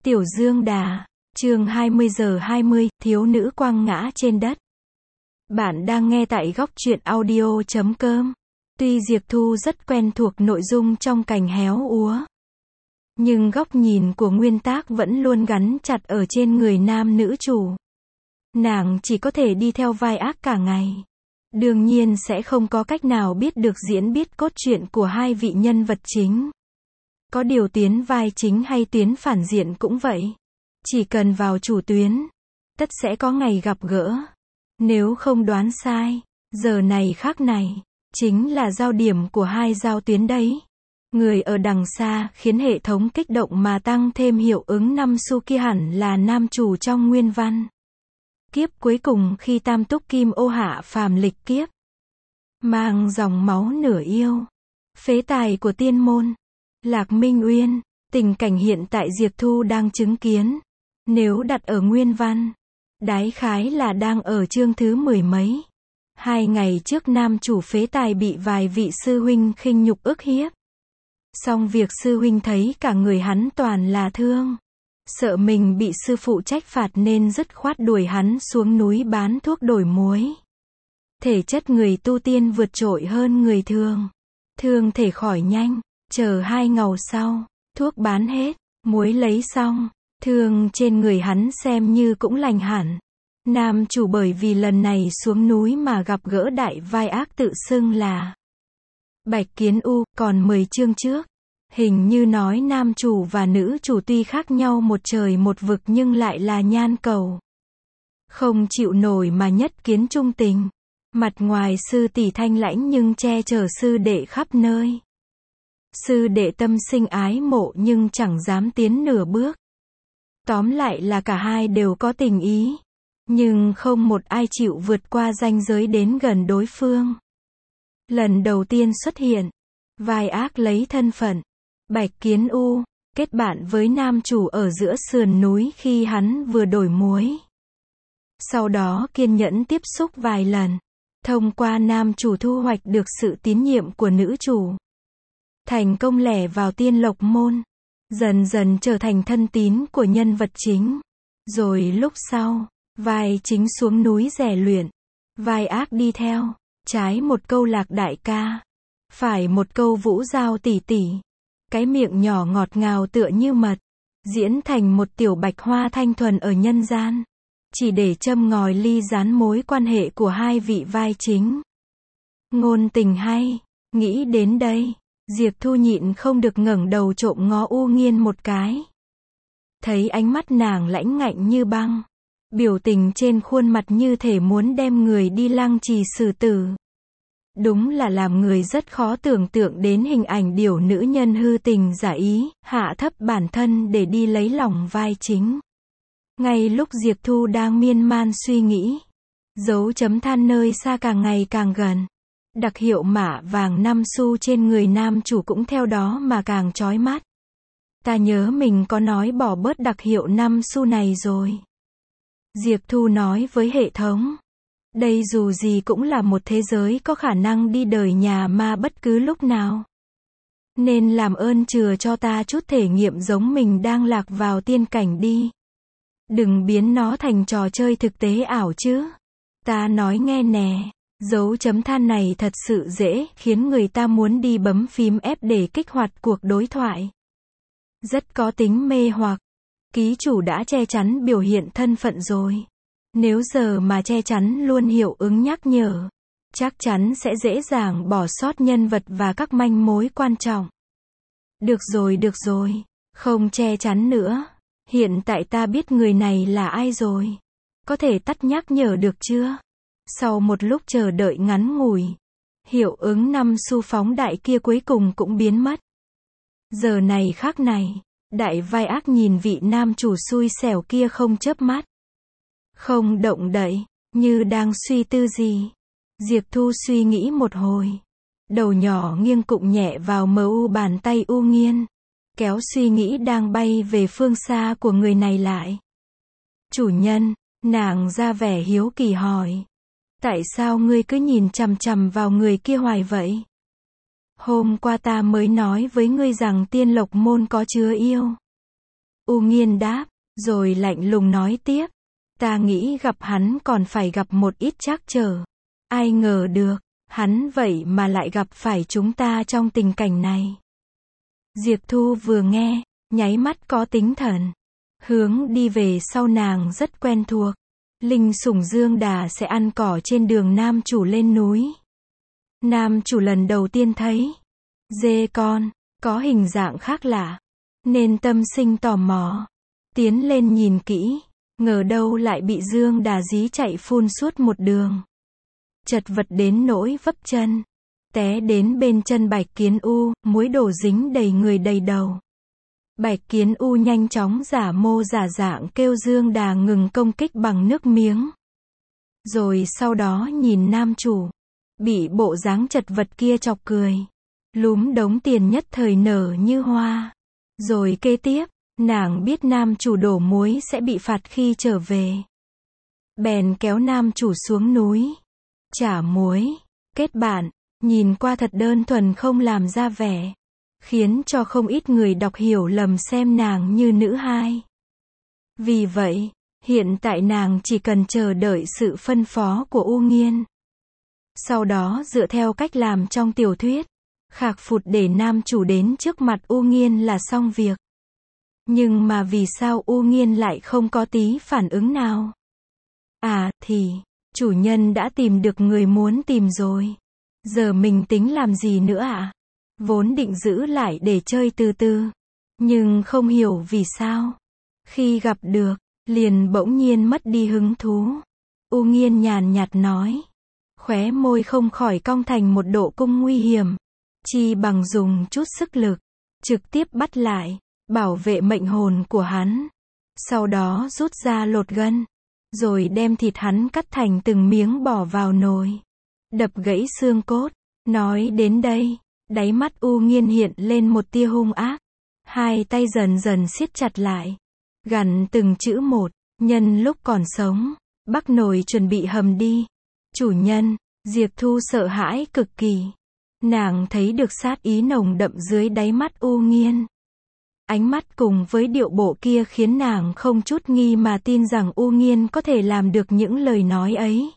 Tiểu Dương Đà, chương 20:20, thiếu nữ quăng ngã trên đất. Bạn đang nghe tại góc truyện audio.com. Tuy Diệp Thu rất quen thuộc nội dung trong Cành héo úa, nhưng góc nhìn của nguyên tác vẫn luôn gắn chặt ở trên người nam nữ chủ. Nàng chỉ có thể đi theo vai ác cả ngày. Đương nhiên sẽ không có cách nào biết được diễn biết cốt truyện của hai vị nhân vật chính. Có điều tuyến vai chính hay tuyến phản diện cũng vậy. Chỉ cần vào chủ tuyến, tất sẽ có ngày gặp gỡ. Nếu không đoán sai, giờ này khắc này, chính là giao điểm của hai giao tuyến đấy. Người ở đằng xa khiến hệ thống kích động mà tăng thêm hiệu ứng năm xu kia hẳn là nam chủ trong nguyên văn. Kiếp cuối cùng khi Tam Túc Kim Ô hạ phàm lịch kiếp, mang dòng máu nửa yêu, phế tài của tiên môn, Lạc Minh Uyên. Tình cảnh hiện tại Diệp Thu đang chứng kiến, nếu đặt ở nguyên văn, đại khái là đang ở chương thứ 10 mấy. 2 ngày trước nam chủ phế tài bị vài vị sư huynh khinh nhục ức hiếp. Xong việc sư huynh thấy cả người hắn toàn là thương. Sợ mình bị sư phụ trách phạt nên dứt khoát đuổi hắn xuống núi bán thuốc đổi muối. Thể chất người tu tiên vượt trội hơn người thường. Thương thể khỏi nhanh, chờ 2 ngày sau, thuốc bán hết, muối lấy xong, thương trên người hắn xem như cũng lành hẳn. Nam chủ bởi vì lần này xuống núi mà gặp gỡ đại vai ác tự xưng là Bạch Kiến U, còn 10 chương trước. Hình như nói nam chủ và nữ chủ tuy khác nhau một trời một vực nhưng lại là nhan cầu. Không chịu nổi mà nhất kiến trung tình. Mặt ngoài sư tỷ thanh lãnh nhưng che chở sư đệ khắp nơi. Sư đệ tâm sinh ái mộ nhưng chẳng dám tiến nửa bước. Tóm lại là cả hai đều có tình ý. Nhưng không một ai chịu vượt qua ranh giới đến gần đối phương. Lần đầu tiên xuất hiện, vai ác lấy thân phận Bạch Kiến U, kết bạn với nam chủ ở giữa sườn núi khi hắn vừa đổi muối. Sau đó kiên nhẫn tiếp xúc vài lần, thông qua nam chủ thu hoạch được sự tín nhiệm của nữ chủ. Thành công lẻ vào tiên lộc môn, dần dần trở thành thân tín của nhân vật chính. Rồi lúc sau, vai chính xuống núi rèn luyện, vai ác đi theo, trái một câu Lạc đại ca, phải một câu Vũ Giao tỷ tỷ. Cái miệng nhỏ ngọt ngào tựa như mật, diễn thành một tiểu bạch hoa thanh thuần ở nhân gian, chỉ để châm ngòi ly gián mối quan hệ của hai vị vai chính. Ngôn tình hay, nghĩ đến đây, Diệp Thu nhịn không được ngẩng đầu trộm ngó U Nghiên một cái. Thấy ánh mắt nàng lãnh ngạnh như băng, biểu tình trên khuôn mặt như thể muốn đem người đi lăng trì xử tử. Đúng là làm người rất khó tưởng tượng đến hình ảnh điểu nữ nhân hư tình giả ý, hạ thấp bản thân để đi lấy lòng vai chính. Ngay lúc Diệp Thu đang miên man suy nghĩ, dấu chấm than nơi xa càng ngày càng gần. Đặc hiệu mạ vàng 5 xu trên người nam chủ cũng theo đó mà càng chói mắt. Ta nhớ mình có nói bỏ bớt đặc hiệu 5 xu này rồi. Diệp Thu nói với hệ thống. Đây dù gì cũng là một thế giới có khả năng đi đời nhà ma bất cứ lúc nào. Nên làm ơn chừa cho ta chút thể nghiệm giống mình đang lạc vào tiên cảnh đi. Đừng biến nó thành trò chơi thực tế ảo chứ. Ta nói nghe nè, dấu chấm than này thật sự dễ khiến người ta muốn đi bấm phím F để kích hoạt cuộc đối thoại. Rất có tính mê hoặc. Ký chủ đã che chắn biểu hiện thân phận rồi. Nếu giờ mà che chắn luôn hiệu ứng nhắc nhở, chắc chắn sẽ dễ dàng bỏ sót nhân vật và các manh mối quan trọng. Được rồi, không che chắn nữa. Hiện tại ta biết người này là ai rồi. Có thể tắt nhắc nhở được chưa? Sau một lúc chờ đợi ngắn ngủi, hiệu ứng 5 xu phóng đại kia cuối cùng cũng biến mất. Giờ này khắc này, đại vai ác nhìn vị nam chủ xui xẻo kia không chớp mắt. Không động đậy, như đang suy tư gì. Diệp Thu suy nghĩ một hồi. Đầu nhỏ nghiêng cụng nhẹ vào mu bàn tay U Nghiên. Kéo suy nghĩ đang bay về phương xa của người này lại. Chủ nhân, nàng ra vẻ hiếu kỳ hỏi. Tại sao ngươi cứ nhìn chằm chằm vào người kia hoài vậy? Hôm qua ta mới nói với ngươi rằng tiên lộc môn có chứa yêu. U Nghiên đáp, rồi lạnh lùng nói tiếp. Ta nghĩ gặp hắn còn phải gặp một ít trắc trở. Ai ngờ được, hắn vậy mà lại gặp phải chúng ta trong tình cảnh này. Diệp Thu vừa nghe, nháy mắt có tính thần. Hướng đi về sau nàng rất quen thuộc. Linh Sủng Dương Đà sẽ ăn cỏ trên đường nam chủ lên núi. Nam chủ lần đầu tiên thấy dê con, có hình dạng khác lạ, nên tâm sinh tò mò. Tiến lên nhìn kỹ, ngờ đâu lại bị Dương Đà dí chạy phun suốt một đường. Chật vật đến nỗi vấp chân, té đến bên chân Bạch Kiến U, muối đổ dính đầy người đầy đầu. Bạch Kiến U nhanh chóng giả mô giả dạng kêu Dương Đà ngừng công kích bằng nước miếng. Rồi sau đó nhìn nam chủ, bị bộ dáng chật vật kia chọc cười. Lúm đống tiền nhất thời nở như hoa. Rồi kế tiếp, nàng biết nam chủ đổ muối sẽ bị phạt khi trở về. Bèn kéo nam chủ xuống núi, trả muối, kết bạn, nhìn qua thật đơn thuần không làm ra vẻ. Khiến cho không ít người đọc hiểu lầm xem nàng như nữ hai. Vì vậy, hiện tại nàng chỉ cần chờ đợi sự phân phó của U Nghiên. Sau đó dựa theo cách làm trong tiểu thuyết, khạc phụt để nam chủ đến trước mặt U Nghiên là xong việc. Nhưng mà vì sao U Nghiên lại không có tí phản ứng nào? À, thì, chủ nhân đã tìm được người muốn tìm rồi. Giờ mình tính làm gì nữa ạ? Vốn định giữ lại để chơi từ từ. Nhưng không hiểu vì sao. Khi gặp được, liền bỗng nhiên mất đi hứng thú. U Nghiên nhàn nhạt nói. Khóe môi không khỏi cong thành một độ cung nguy hiểm. Chi bằng dùng chút sức lực, trực tiếp bắt lại, bảo vệ mệnh hồn của hắn. Sau đó rút ra lột gân, rồi đem thịt hắn cắt thành từng miếng bỏ vào nồi. Đập gãy xương cốt. Nói đến đây, đáy mắt U Nghiên hiện lên một tia hung ác. Hai tay dần dần siết chặt lại. Gằn từng chữ một, nhân lúc còn sống, bắc nồi chuẩn bị hầm đi. Chủ nhân, Diệp Thu sợ hãi cực kỳ. Nàng thấy được sát ý nồng đậm dưới đáy mắt U Nghiên. Ánh mắt cùng với điệu bộ kia khiến nàng không chút nghi mà tin rằng U Nghiên có thể làm được những lời nói ấy.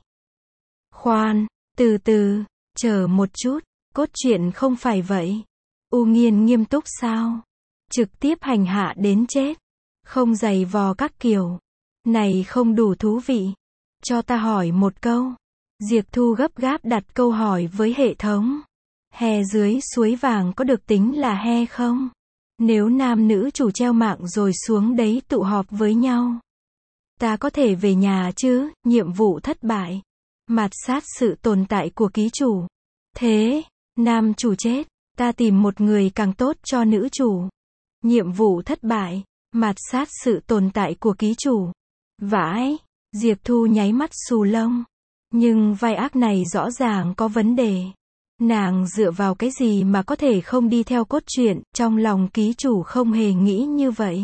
Khoan, từ từ, chờ một chút, cốt truyện không phải vậy. U Nghiên nghiêm túc sao? Trực tiếp hành hạ đến chết. Không giày vò các kiểu. Này không đủ thú vị. Cho ta hỏi một câu. Diệp Thu gấp gáp đặt câu hỏi với hệ thống. He dưới suối vàng có được tính là he không? Nếu nam nữ chủ treo mạng rồi xuống đấy tụ họp với nhau, ta có thể về nhà chứ? Nhiệm vụ thất bại. Mạt sát sự tồn tại của ký chủ. Thế, nam chủ chết, ta tìm một người càng tốt cho nữ chủ. Nhiệm vụ thất bại. Mạt sát sự tồn tại của ký chủ. Vãi, Diệp Thu nháy mắt xù lông. Nhưng vai ác này rõ ràng có vấn đề. Nàng dựa vào cái gì mà có thể không đi theo cốt truyện, trong lòng ký chủ không hề nghĩ như vậy.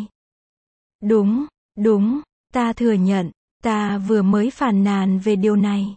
Đúng, ta thừa nhận, ta vừa mới phàn nàn về điều này.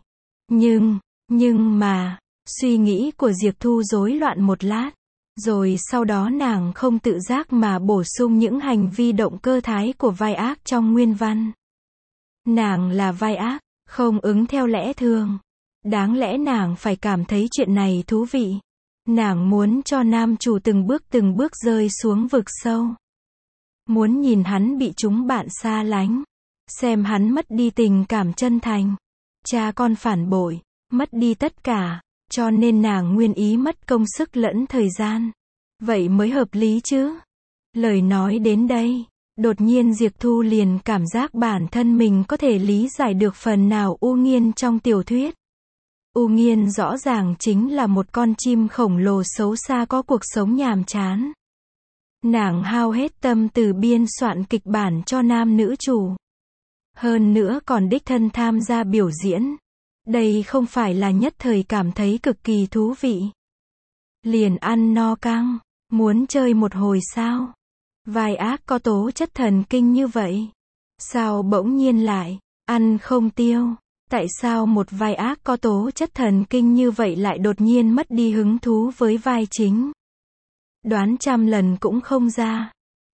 Nhưng mà, suy nghĩ của Diệp Thu rối loạn một lát. Rồi sau đó nàng không tự giác mà bổ sung những hành vi động cơ thái của vai ác trong nguyên văn. Nàng là vai ác, không ứng theo lẽ thường. Đáng lẽ nàng phải cảm thấy chuyện này thú vị. Nàng muốn cho nam chủ từng bước rơi xuống vực sâu. Muốn nhìn hắn bị chúng bạn xa lánh. Xem hắn mất đi tình cảm chân thành. Cha con phản bội, mất đi tất cả. Cho nên nàng nguyên ý mất công sức lẫn thời gian. Vậy mới hợp lý chứ. Lời nói đến đây, đột nhiên Diệp Thu liền cảm giác bản thân mình có thể lý giải được phần nào U Nghiên trong tiểu thuyết. U Nghiên rõ ràng chính là một con chim khổng lồ xấu xa có cuộc sống nhàm chán. Nàng hao hết tâm từ biên soạn kịch bản cho nam nữ chủ. Hơn nữa còn đích thân tham gia biểu diễn. Đây không phải là nhất thời cảm thấy cực kỳ thú vị. Liền ăn no căng, muốn chơi một hồi sao? Vai ác có tố chất thần kinh như vậy. Sao bỗng nhiên lại, ăn không tiêu? Tại sao một vai ác có tố chất thần kinh như vậy lại đột nhiên mất đi hứng thú với vai chính? Đoán trăm lần cũng không ra.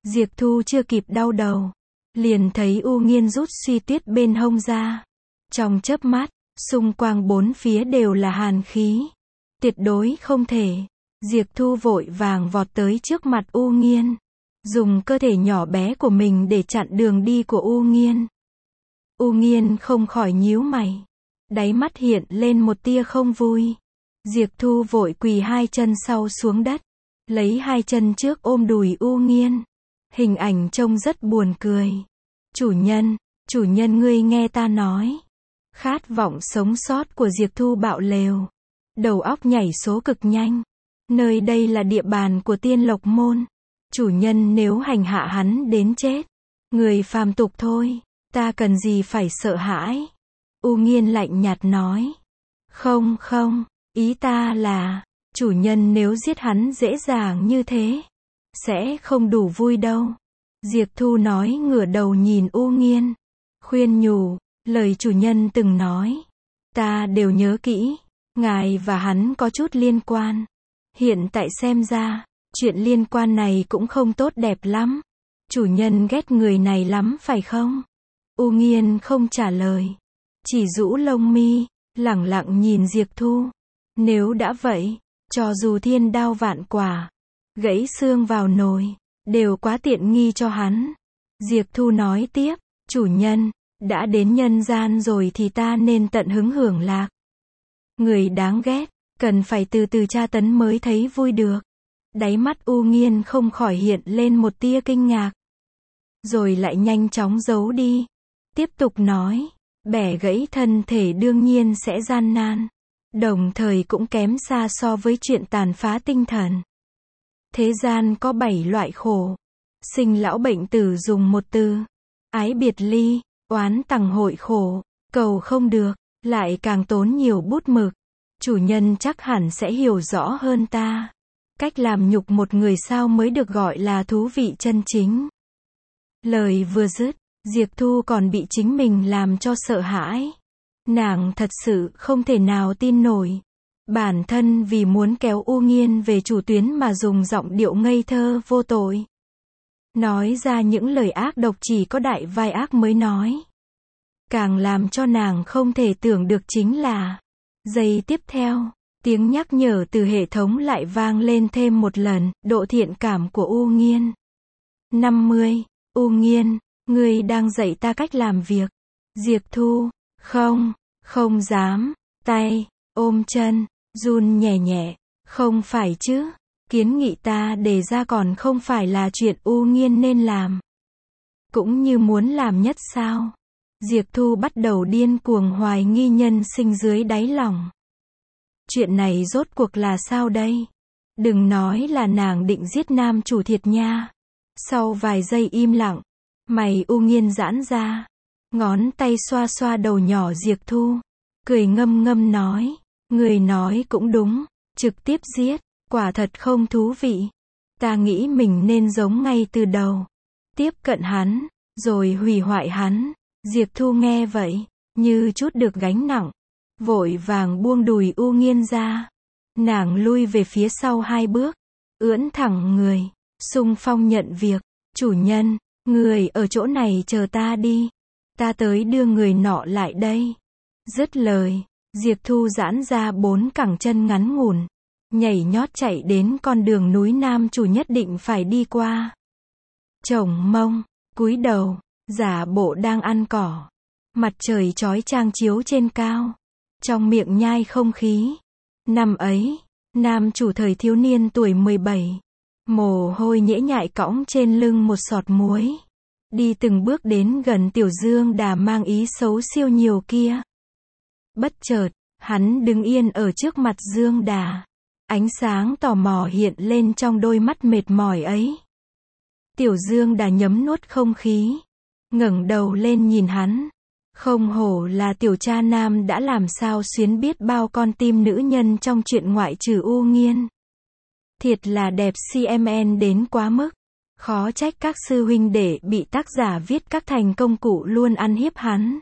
Diệp Thu chưa kịp đau đầu, liền thấy U Nghiên rút suy tuyết bên hông ra. Trong chớp mắt, xung quanh bốn phía đều là hàn khí. Tuyệt đối không thể. Diệp Thu vội vàng vọt tới trước mặt U Nghiên, dùng cơ thể nhỏ bé của mình để chặn đường đi của U Nghiên. U Nghiên không khỏi nhíu mày, đáy mắt hiện lên một tia không vui. Diệp Thu vội quỳ hai chân sau xuống đất, lấy hai chân trước ôm đùi U Nghiên. Hình ảnh trông rất buồn cười. Chủ nhân ngươi nghe ta nói. Khát vọng sống sót của Diệp Thu bạo lều. Đầu óc nhảy số cực nhanh. Nơi đây là địa bàn của Tiên Lộc Môn. Chủ nhân nếu hành hạ hắn đến chết, người phàm tục thôi, ta cần gì phải sợ hãi. U Nghiên lạnh nhạt nói. Không, ý ta là, chủ nhân nếu giết hắn dễ dàng như thế, sẽ không đủ vui đâu. Diệp Thu nói ngửa đầu nhìn U Nghiên, khuyên nhủ, lời chủ nhân từng nói, ta đều nhớ kỹ, ngài và hắn có chút liên quan. Hiện tại xem ra, chuyện liên quan này cũng không tốt đẹp lắm. Chủ nhân ghét người này lắm phải không? U Nghiên không trả lời, chỉ rũ lông mi, lẳng lặng nhìn Diệp Thu. Nếu đã vậy, cho dù thiên đao vạn quả, gãy xương vào nồi, đều quá tiện nghi cho hắn. Diệp Thu nói tiếp, chủ nhân, đã đến nhân gian rồi thì ta nên tận hứng hưởng lạc. Người đáng ghét, cần phải từ từ tra tấn mới thấy vui được. Đáy mắt U Nghiên không khỏi hiện lên một tia kinh ngạc, rồi lại nhanh chóng giấu đi. Tiếp tục nói, bẻ gãy thân thể đương nhiên sẽ gian nan, đồng thời cũng kém xa so với chuyện tàn phá tinh thần. Thế gian có 7 loại khổ. Sinh lão bệnh tử dùng một từ. Ái biệt ly, oán tằng hội khổ, cầu không được, lại càng tốn nhiều bút mực. Chủ nhân chắc hẳn sẽ hiểu rõ hơn ta. Cách làm nhục một người sao mới được gọi là thú vị chân chính. Lời vừa dứt, Diệp Thu còn bị chính mình làm cho sợ hãi. Nàng thật sự không thể nào tin nổi. Bản thân vì muốn kéo U Nghiên về chủ tuyến mà dùng giọng điệu ngây thơ vô tội, nói ra những lời ác độc chỉ có đại vai ác mới nói. Càng làm cho nàng không thể tưởng được chính là, giây tiếp theo, tiếng nhắc nhở từ hệ thống lại vang lên thêm một lần, độ thiện cảm của U Nghiên. 50. U Nghiên, ngươi đang dạy ta cách làm việc. Diệp Thu, không dám, tay, ôm chân, run nhẹ nhẹ, không phải chứ, kiến nghị ta đề ra còn không phải là chuyện U Nghiên nên làm. Cũng như muốn làm nhất sao? Diệp Thu bắt đầu điên cuồng hoài nghi nhân sinh dưới đáy lòng. Chuyện này rốt cuộc là sao đây? Đừng nói là nàng định giết nam chủ thiệt nha. Sau vài giây im lặng, mày U Nghiên giãn ra, ngón tay xoa xoa đầu nhỏ Diệp Thu, cười ngâm ngâm nói, người nói cũng đúng, trực tiếp giết, quả thật không thú vị. Ta nghĩ mình nên giống ngay từ đầu, tiếp cận hắn, rồi hủy hoại hắn. Diệp Thu nghe vậy, như chút được gánh nặng, vội vàng buông đùi U Nghiên ra. Nàng lui về phía sau 2 bước, ưỡn thẳng người, xung phong nhận việc. Chủ nhân, người ở chỗ này chờ ta đi, ta tới đưa người nọ lại đây. Dứt lời, Diệp Thu giãn ra 4 cẳng chân ngắn ngủn, nhảy nhót chạy đến con đường núi nam chủ nhất định phải đi qua. Chổng mông, cúi đầu, giả bộ đang ăn cỏ. Mặt trời chói chang chiếu trên cao, trong miệng nhai không khí. Năm ấy, nam chủ thời thiếu niên tuổi 17, mồ hôi nhễ nhại cõng trên lưng một sọt muối, đi từng bước đến gần Tiểu Dương Đà mang ý xấu siêu nhiều kia. Bất chợt, hắn đứng yên ở trước mặt Dương Đà. Ánh sáng tò mò hiện lên trong đôi mắt mệt mỏi ấy. Tiểu Dương Đà nhấm nuốt không khí, ngẩng đầu lên nhìn hắn. Không hổ là tiểu cha nam đã làm sao xuyến biết bao con tim nữ nhân trong chuyện ngoại trừ U Nghiên. Thiệt là đẹp CMN đến quá mức. Khó trách các sư huynh đệ bị tác giả viết các thành công cụ luôn ăn hiếp hắn.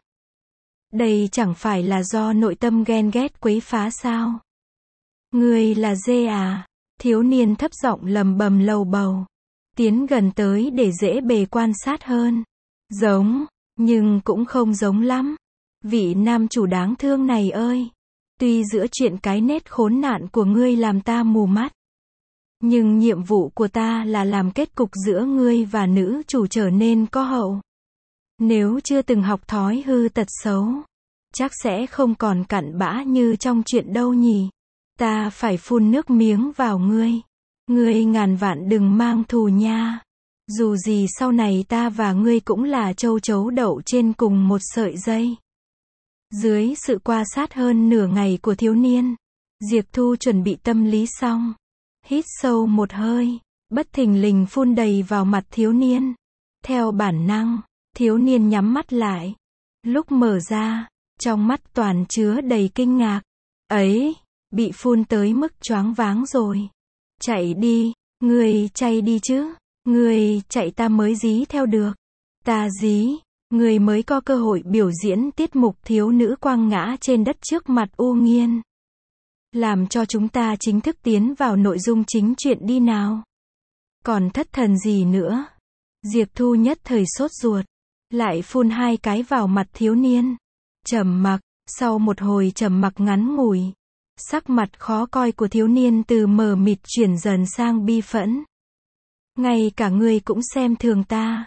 Đây chẳng phải là do nội tâm ghen ghét quấy phá sao? Ngươi là dê à? Thiếu niên thấp giọng lầm bầm lầu bầu. tiến gần tới để dễ bề quan sát hơn. Giống, nhưng cũng không giống lắm. Vị nam chủ đáng thương này ơi, tuy giữa chuyện cái nết khốn nạn của ngươi làm ta mù mắt, nhưng nhiệm vụ của ta là làm kết cục giữa ngươi và nữ chủ trở nên có hậu. Nếu chưa từng học thói hư tật xấu, chắc sẽ không còn cặn bã như trong chuyện đâu nhỉ. Ta phải phun nước miếng vào ngươi. Ngươi ngàn vạn đừng mang thù nha. Dù gì sau này ta và ngươi cũng là châu chấu đậu trên cùng một sợi dây. Dưới sự quan sát hơn nửa ngày của thiếu niên, Diệp Thu chuẩn bị tâm lý xong. Hít sâu một hơi, bất thình lình phun đầy vào mặt thiếu niên. Theo bản năng, thiếu niên nhắm mắt lại. Lúc mở ra, trong mắt toàn chứa đầy kinh ngạc. Ấy, bị phun tới mức choáng váng rồi. Chạy đi, ngươi chạy đi chứ. Ngươi chạy ta mới dí theo được. Ta dí, ngươi mới có cơ hội biểu diễn tiết mục thiếu nữ quăng ngã trên đất trước mặt U Nghiên. Làm cho chúng ta chính thức tiến vào nội dung chính chuyện đi nào. Còn thất thần gì nữa? Diệp Thu nhất thời sốt ruột, lại phun 2 cái vào mặt thiếu niên. Trầm mặc, sau một hồi trầm mặc ngắn ngủi, sắc mặt khó coi của thiếu niên từ mờ mịt chuyển dần sang bi phẫn. Ngay cả ngươi cũng xem thường ta.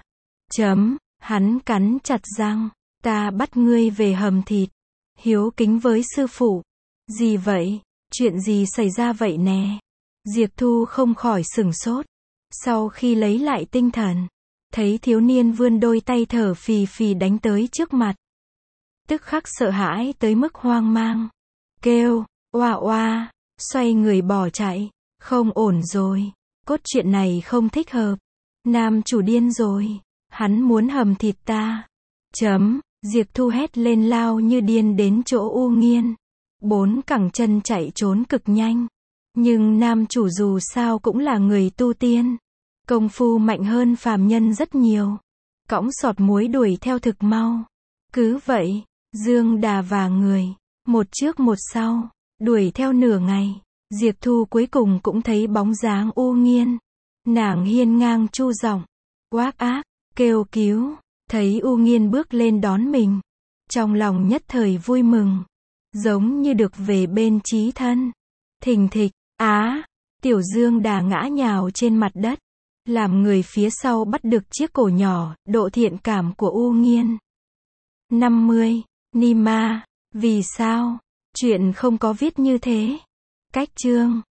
Hắn cắn chặt răng, ta bắt ngươi về hầm thịt. Hiếu kính với sư phụ. Gì vậy? Chuyện gì xảy ra vậy nè? Diệp Thu không khỏi sửng sốt. Sau khi lấy lại tinh thần, thấy thiếu niên vươn đôi tay thở phì phì đánh tới trước mặt. Tức khắc sợ hãi tới mức hoang mang. Kêu, oa oa, xoay người bỏ chạy. Không ổn rồi. Cốt truyện này không thích hợp. Nam chủ điên rồi. Hắn muốn hầm thịt ta. Diệp Thu hét lên lao như điên đến chỗ U Nghiên. 4 cẳng chân chạy trốn cực nhanh. Nhưng nam chủ dù sao cũng là người tu tiên. Công phu mạnh hơn phàm nhân rất nhiều. Cõng sọt muối đuổi theo thực mau. Cứ vậy, Dương Đà và người, một trước một sau, đuổi theo nửa ngày. Diệp Thu cuối cùng cũng thấy bóng dáng U Nghiên. Nàng hiên ngang chu giọng, oác ác, kêu cứu. Thấy U Nghiên bước lên đón mình, trong lòng nhất thời vui mừng, giống như được về bên chí thân. Thình thịch, Tiểu Dương Đà ngã nhào trên mặt đất, làm người phía sau bắt được chiếc cổ nhỏ, độ thiện cảm của U Nghiên. 50. Nima, vì sao? Chuyện không có viết như thế. Cách chương